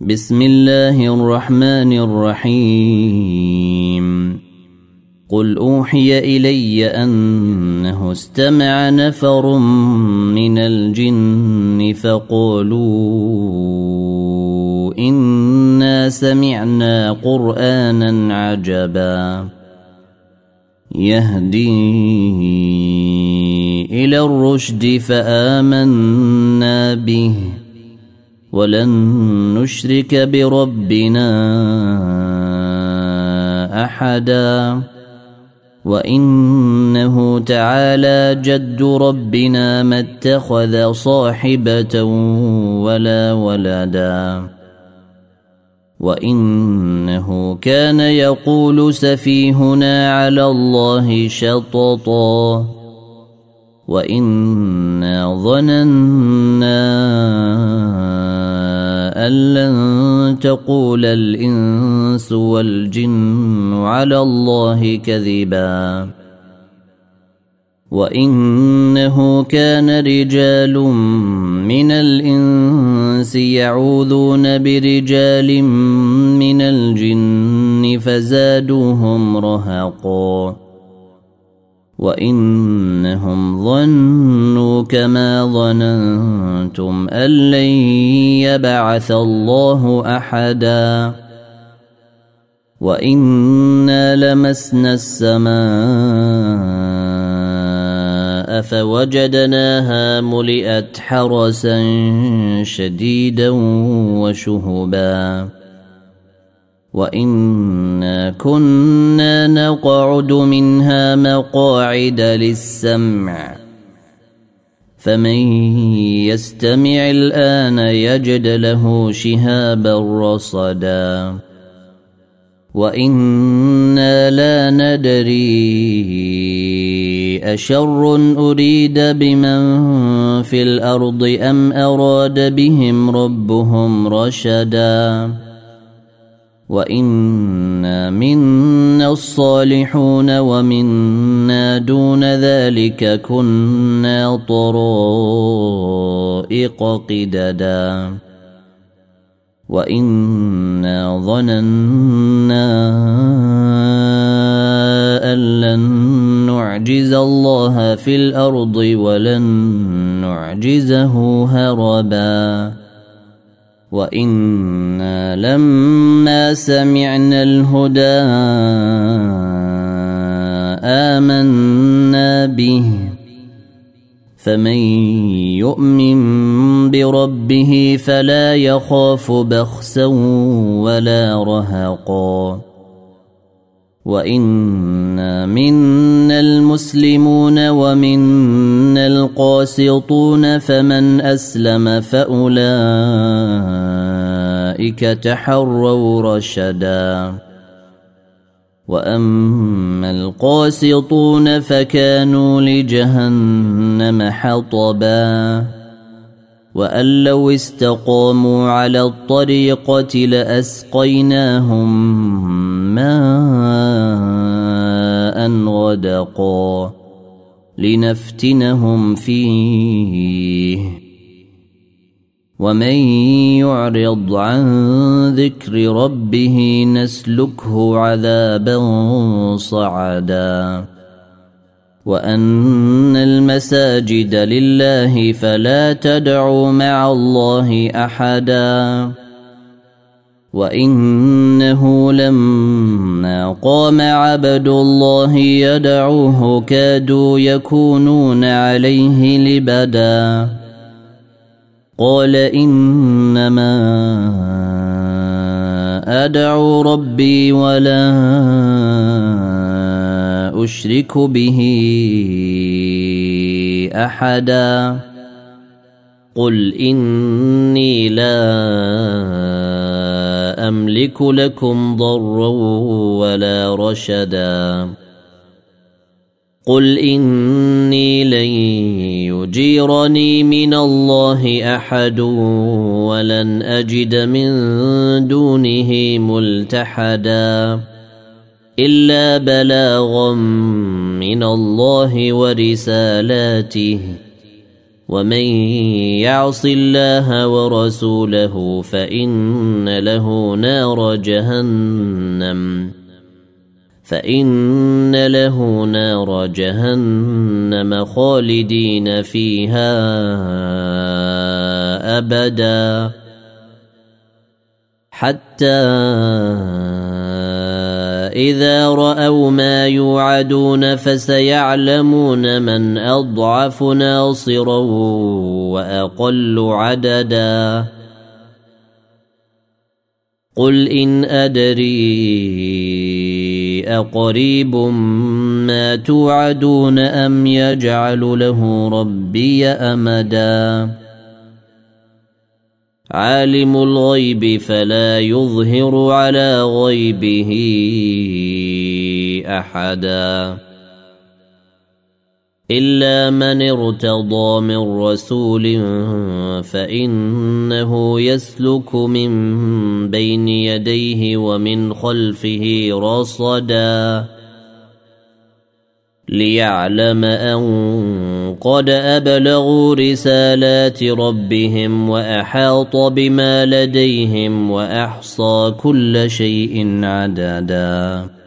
بسم الله الرحمن الرحيم قل أوحي إلي أنه استمع نفر من الجن فقالوا إنا سمعنا قرآنا عجبا يهدي إلى الرشد فآمنا به ولن نشرك بربنا أحدا وإنه تعالى جد ربنا ما اتخذ صاحبة ولا ولدا وإنه كان يقول سفيهنا على الله شططا وإنا ظننا أن لن تقول الإنس والجن على الله كذبا وإنه كان رجال من الإنس يعوذون برجال من الجن فزادوهم رهقا وإنهم ظنوا كما ظننتم أن لن يبعث الله أحدا وإنا لمسنا السماء فوجدناها ملئت حرسا شديدا وشهبا وإنا كنا نقعد منها مقاعد للسمع فمن يستمع الآن يجد له شهابا رصدا وإنا لا ندري أشر أريد بمن في الأرض أم أراد بهم ربهم رشدا وإنا منا الصالحون ومنا دون ذلك كنا طرائق قددا وإنا ظننا أن لن نعجز الله في الأرض ولن نعجزه هربا وإنا لما سمعنا الهدى آمنا به فمن يؤمن بربه فلا يخاف بخسا ولا رهقا وإنا منا المسلمون ومنا القاسطون فمن أسلم فأولئك تحروا رشدا وأما القاسطون فكانوا لجهنم حطبا وأن لو استقاموا على الطريقة لأسقيناهم ماء غدقا لنفتنهم فيه ومن يعرض عن ذكر ربه نسلكه عذابا صعدا وأن المساجد لله فلا تدعوا مع الله أحدا وإنه لما قام عبد الله يدعوه كادوا يكونون عليه لبدا قال إنما أدعو ربي ولا أشرك به أحدا قل إني لا أملك لكم ضرا ولا رشدا قل إني لن يجيرني من الله أحد ولن أجد من دونه ملتحدا إلا بلاغا من الله ورسالاته ومن يعص الله ورسوله فإن له نار جهنم خالدين فيها أبدا حتى إذا رأوا ما يوعدون فسيعلمون من أضعف ناصرا وأقل عددا قل إن أدري أقريب ما توعدون أم يجعل له ربي أمدا عالم الغيب فلا يظهر على غيبه أحدا إلا من ارتضى من رسول فإنه يسلك من بين يديه ومن خلفه رصدا ليعلم أن قد أبلغوا رسالات ربهم وأحاط بما لديهم وأحصى كل شيء عددا